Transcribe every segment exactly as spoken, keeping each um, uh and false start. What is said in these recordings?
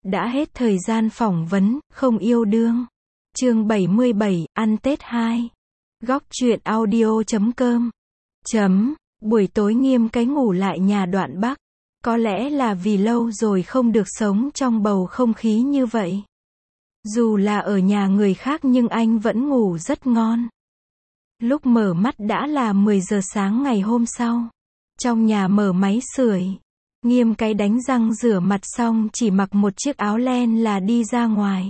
Đã hết thời gian phỏng vấn, không yêu đương. Chương bảy mươi bảy, ăn Tết hai. Góc truyện audio chấm com. Chấm, buổi tối Nghiêm cái ngủ lại nhà Đoạn Bắc. Có lẽ là vì lâu rồi không được sống trong bầu không khí như vậy. Dù là ở nhà người khác nhưng anh vẫn ngủ rất ngon. Lúc mở mắt đã là mười giờ sáng ngày hôm sau. Trong nhà mở máy sưởi. Nghiêm cái đánh răng rửa mặt xong chỉ mặc một chiếc áo len là đi ra ngoài.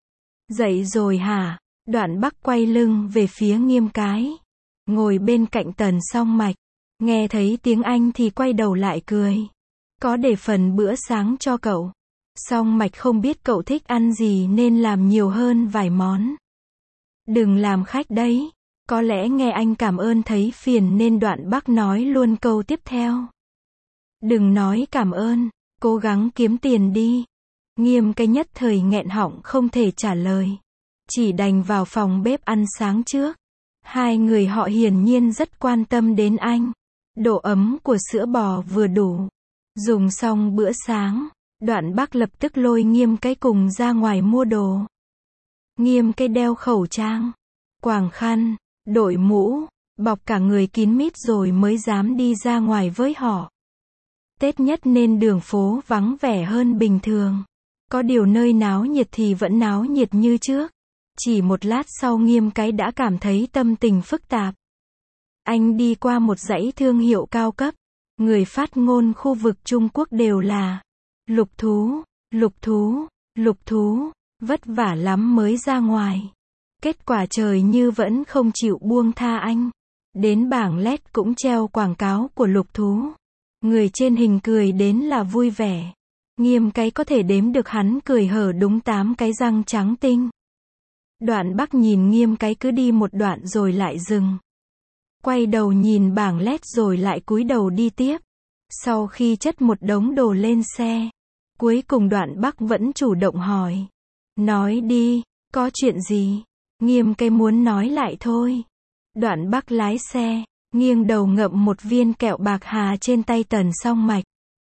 Dậy rồi hả? Đoạn Bắc quay lưng về phía Nghiêm cái. Ngồi bên cạnh Tần Song Mạch. Nghe thấy tiếng anh thì quay đầu lại cười. Có để phần bữa sáng cho cậu. Song Mạch không biết cậu thích ăn gì nên làm nhiều hơn vài món. Đừng làm khách đấy. Có lẽ nghe anh cảm ơn thấy phiền nên Đoạn Bắc nói luôn câu tiếp theo. Đừng nói cảm ơn, cố gắng kiếm tiền đi. Nghiêm cái nhất thời nghẹn họng không thể trả lời. Chỉ đành vào phòng bếp ăn sáng trước. Hai người họ hiển nhiên rất quan tâm đến anh. Độ ấm của sữa bò vừa đủ. Dùng xong bữa sáng, Đoạn Bắc lập tức lôi Nghiêm cái cùng ra ngoài mua đồ. Nghiêm cái đeo khẩu trang, quàng khăn, đội mũ, bọc cả người kín mít rồi mới dám đi ra ngoài với họ. Tết nhất nên đường phố vắng vẻ hơn bình thường. Có điều nơi náo nhiệt thì vẫn náo nhiệt như trước. Chỉ một lát sau Nghiêm cái đã cảm thấy tâm tình phức tạp. Anh đi qua một dãy thương hiệu cao cấp. Người phát ngôn khu vực Trung Quốc đều là Lục Thú, Lục Thú, Lục Thú, vất vả lắm mới ra ngoài. Kết quả trời như vẫn không chịu buông tha anh. Đến bảng led cũng treo quảng cáo của Lục Thú. Người trên hình cười đến là vui vẻ. Nghiêm cái có thể đếm được hắn cười hở đúng tám cái răng trắng tinh. Đoạn Bắc nhìn Nghiêm cái cứ đi một đoạn rồi lại dừng. Quay đầu nhìn bảng led rồi lại cúi đầu đi tiếp. Sau khi chất một đống đồ lên xe, cuối cùng Đoạn Bắc vẫn chủ động hỏi. Nói đi, có chuyện gì? Nghiêm cái muốn nói lại thôi. Đoạn Bắc lái xe, nghiêng đầu ngậm một viên kẹo bạc hà trên tay Tần Song Mạch.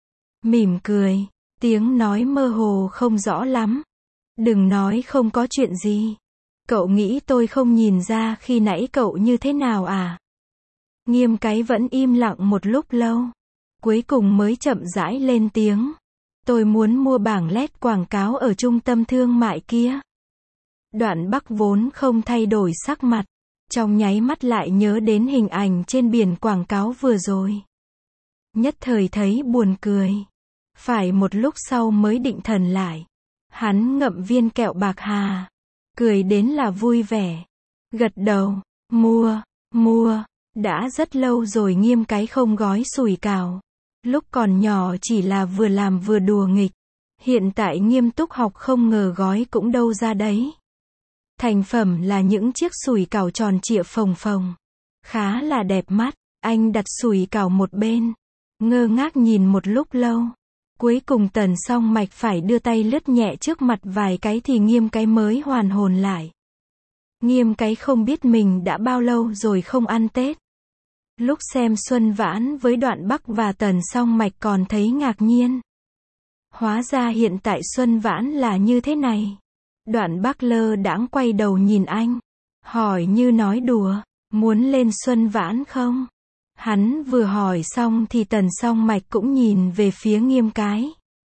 Mỉm cười, tiếng nói mơ hồ không rõ lắm. Đừng nói không có chuyện gì. Cậu nghĩ tôi không nhìn ra khi nãy cậu như thế nào à? Nghiêm cái vẫn im lặng một lúc lâu. Cuối cùng mới chậm rãi lên tiếng. Tôi muốn mua bảng led quảng cáo ở trung tâm thương mại kia. Đoạn Bắc vốn không thay đổi sắc mặt. Trong nháy mắt lại nhớ đến hình ảnh trên biển quảng cáo vừa rồi. Nhất thời thấy buồn cười. Phải một lúc sau mới định thần lại. Hắn ngậm viên kẹo bạc hà. Cười đến là vui vẻ. Gật đầu. Mua, mua. Đã rất lâu rồi Nghiêm cái không gói sủi cảo. Lúc còn nhỏ chỉ là vừa làm vừa đùa nghịch. Hiện tại nghiêm túc học không ngờ gói cũng đâu ra đấy. Thành phẩm là những chiếc sủi cảo tròn trịa phồng phồng. Khá là đẹp mắt. Anh đặt sủi cảo một bên. Ngơ ngác nhìn một lúc lâu. Cuối cùng Tần Song Mạch phải đưa tay lướt nhẹ trước mặt vài cái thì Nghiêm cái mới hoàn hồn lại. Nghiêm cái không biết mình đã bao lâu rồi không ăn Tết. Lúc xem Xuân Vãn với Đoạn Bắc và Tần Song Mạch còn thấy ngạc nhiên. Hóa ra hiện tại Xuân Vãn là như thế này. Đoạn Bắc lơ đãng quay đầu nhìn anh. Hỏi như nói đùa. Muốn lên Xuân Vãn không? Hắn vừa hỏi xong thì Tần Song Mạch cũng nhìn về phía Nghiêm cái.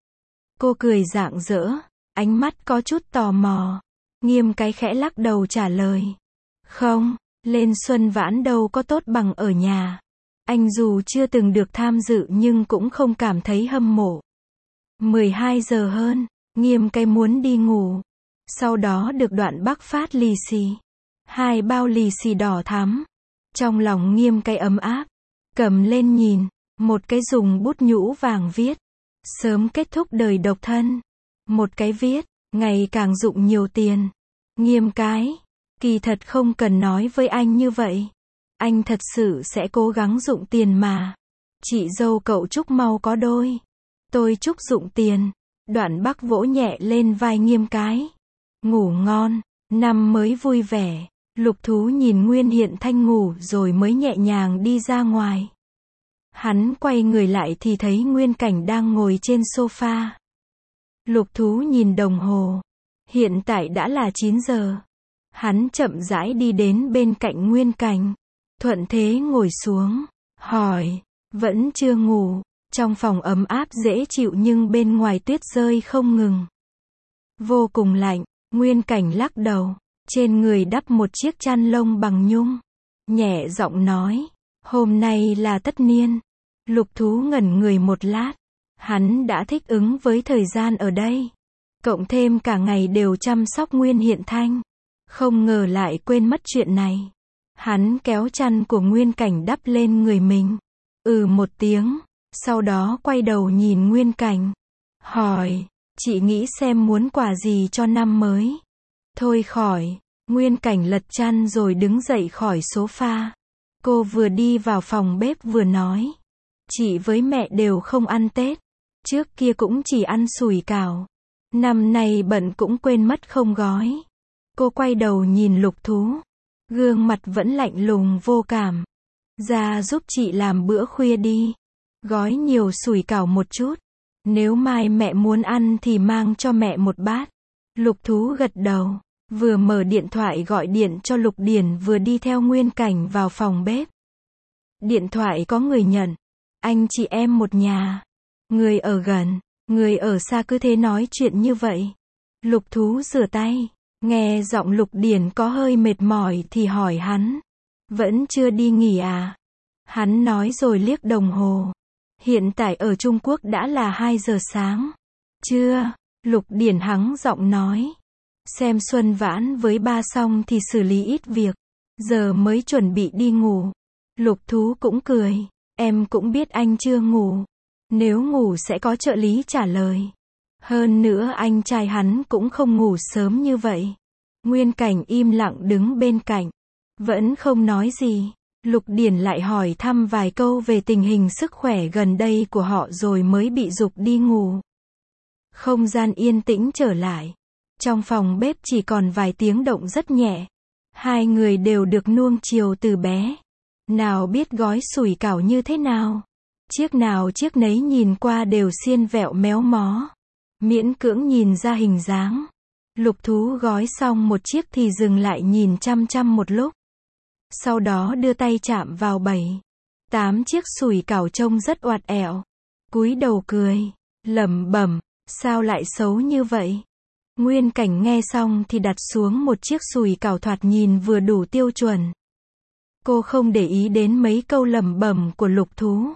Cô cười rạng rỡ. Ánh mắt có chút tò mò. Nghiêm cái khẽ lắc đầu trả lời. Không, lên Xuân Vãn đâu có tốt bằng ở nhà. Anh dù chưa từng được tham dự nhưng cũng không cảm thấy hâm mộ. mười hai giờ hơn, Nghiêm cái muốn đi ngủ. Sau đó được Đoạn Bắc phát lì xì. Hai bao lì xì đỏ thắm. Trong lòng Nghiêm cái ấm áp. Cầm lên nhìn. Một cái dùng bút nhũ vàng viết. Sớm kết thúc đời độc thân. Một cái viết. Ngày càng dụng nhiều tiền. Nghiêm cái. Kỳ thật không cần nói với anh như vậy. Anh thật sự sẽ cố gắng dụng tiền mà. Chị dâu cậu chúc mau có đôi. Tôi chúc dụng tiền. Đoạn Bắc vỗ nhẹ lên vai Nghiêm cái. Ngủ ngon. Năm mới vui vẻ. Lục Thú nhìn Nguyên Hiện Thanh ngủ rồi mới nhẹ nhàng đi ra ngoài. Hắn quay người lại thì thấy Nguyên Cảnh đang ngồi trên sofa. Lục Thú nhìn đồng hồ. Hiện tại đã là chín giờ. Hắn chậm rãi đi đến bên cạnh Nguyên Cảnh. Thuận thế ngồi xuống. Hỏi. Vẫn chưa ngủ. Trong phòng ấm áp dễ chịu nhưng bên ngoài tuyết rơi không ngừng. Vô cùng lạnh. Nguyên Cảnh lắc đầu. Trên người đắp một chiếc chăn lông bằng nhung. Nhẹ giọng nói. Hôm nay là tất niên. Lục Thú ngẩn người một lát. Hắn đã thích ứng với thời gian ở đây. Cộng thêm cả ngày đều chăm sóc Nguyên Hiện Thanh. Không ngờ lại quên mất chuyện này. Hắn kéo chăn của Nguyên Cảnh đắp lên người mình. Ừ một tiếng. Sau đó quay đầu nhìn Nguyên Cảnh. Hỏi. Chị nghĩ xem muốn quà gì cho năm mới. Thôi khỏi. Nguyên Cảnh lật chăn rồi đứng dậy khỏi sofa. Cô vừa đi vào phòng bếp vừa nói. Chị với mẹ đều không ăn Tết. Trước kia cũng chỉ ăn sủi cảo. Năm nay bận cũng quên mất không gói. Cô quay đầu nhìn Lục Thú. Gương mặt vẫn lạnh lùng vô cảm. Ra giúp chị làm bữa khuya đi. Gói nhiều sủi cảo một chút. Nếu mai mẹ muốn ăn thì mang cho mẹ một bát. Lục Thú gật đầu. Vừa mở điện thoại gọi điện cho Lục Điển vừa đi theo Nguyên Cảnh vào phòng bếp. Điện thoại có người nhận. Anh chị em một nhà. Người ở gần, người ở xa cứ thế nói chuyện như vậy. Lục Thú rửa tay. Nghe giọng Lục Điển có hơi mệt mỏi thì hỏi hắn. Vẫn chưa đi nghỉ à? Hắn nói rồi liếc đồng hồ. Hiện tại ở Trung Quốc đã là hai giờ sáng. Chưa, Lục Điển hắng giọng nói. Xem Xuân Vãn với ba xong thì xử lý ít việc. Giờ mới chuẩn bị đi ngủ. Lục Thú cũng cười. Em cũng biết anh chưa ngủ. Nếu ngủ sẽ có trợ lý trả lời. Hơn nữa anh trai hắn cũng không ngủ sớm như vậy. Nguyên Cảnh im lặng đứng bên cạnh. Vẫn không nói gì. Lục Điển lại hỏi thăm vài câu về tình hình sức khỏe gần đây của họ rồi mới bị giục đi ngủ. Không gian yên tĩnh trở lại. Trong phòng bếp chỉ còn vài tiếng động rất nhẹ. Hai người đều được nuông chiều từ bé. Nào biết gói sủi cảo như thế nào. Chiếc nào chiếc nấy nhìn qua đều xiên vẹo méo mó. Miễn cưỡng nhìn ra hình dáng. Lục Thú gói xong một chiếc thì dừng lại nhìn chăm chăm một lúc. Sau đó đưa tay chạm vào bảy, tám chiếc sủi cảo trông rất oạt ẹo. Cúi đầu cười, lẩm bẩm, sao lại xấu như vậy? Nguyên Cảnh nghe xong thì đặt xuống một chiếc sủi cảo thoạt nhìn vừa đủ tiêu chuẩn. Cô không để ý đến mấy câu lẩm bẩm của Lục Thú.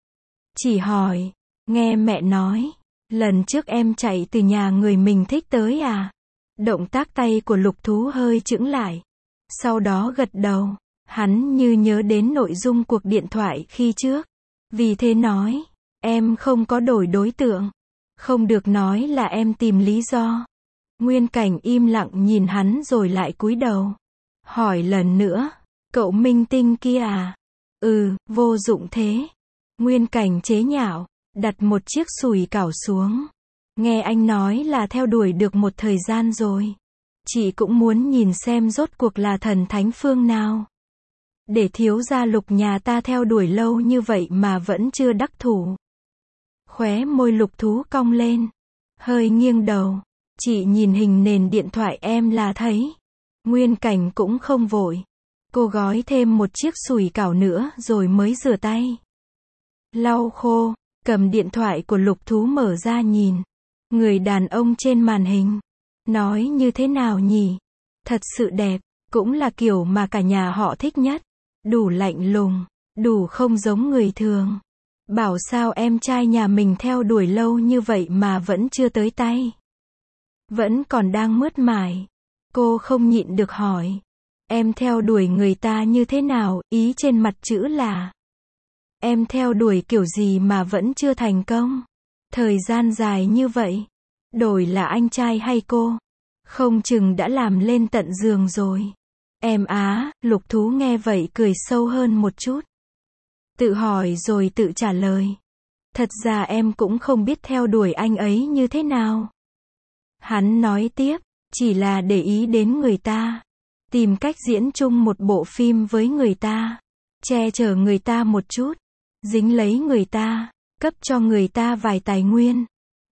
Chỉ hỏi, nghe mẹ nói, lần trước em chạy từ nhà người mình thích tới à? Động tác tay của Lục Thú hơi chững lại. Sau đó gật đầu. Hắn như nhớ đến nội dung cuộc điện thoại khi trước. Vì thế nói, em không có đổi đối tượng. Không được nói là em tìm lý do. Nguyên Cảnh im lặng nhìn hắn rồi lại cúi đầu. Hỏi lần nữa, cậu minh tinh kia à? Ừ, vô dụng thế. Nguyên Cảnh chế nhạo, đặt một chiếc sủi cảo xuống. Nghe anh nói là theo đuổi được một thời gian rồi. Chị cũng muốn nhìn xem rốt cuộc là thần thánh phương nào. Để thiếu gia Lục nhà ta theo đuổi lâu như vậy mà vẫn chưa đắc thủ. Khóe môi Lục Thú cong lên. Hơi nghiêng đầu. Chị nhìn hình nền điện thoại em là thấy. Nguyên Cảnh cũng không vội. Cô gói thêm một chiếc sủi cảo nữa rồi mới rửa tay. Lau khô, cầm điện thoại của Lục Thú mở ra nhìn. Người đàn ông trên màn hình. Nói như thế nào nhỉ? Thật sự đẹp, cũng là kiểu mà cả nhà họ thích nhất. Đủ lạnh lùng, đủ không giống người thường. Bảo sao em trai nhà mình theo đuổi lâu như vậy mà vẫn chưa tới tay. Vẫn còn đang mướt mải. Cô không nhịn được hỏi. Em theo đuổi người ta như thế nào? Ý trên mặt chữ là em theo đuổi kiểu gì mà vẫn chưa thành công? Thời gian dài như vậy. Đổi là anh trai hay cô? Không chừng đã làm lên tận giường rồi. Em á, Lục Thú nghe vậy cười sâu hơn một chút. Tự hỏi rồi tự trả lời. Thật ra em cũng không biết theo đuổi anh ấy như thế nào. Hắn nói tiếp, chỉ là để ý đến người ta. Tìm cách diễn chung một bộ phim với người ta. Che chở người ta một chút. Dính lấy người ta. Cấp cho người ta vài tài nguyên.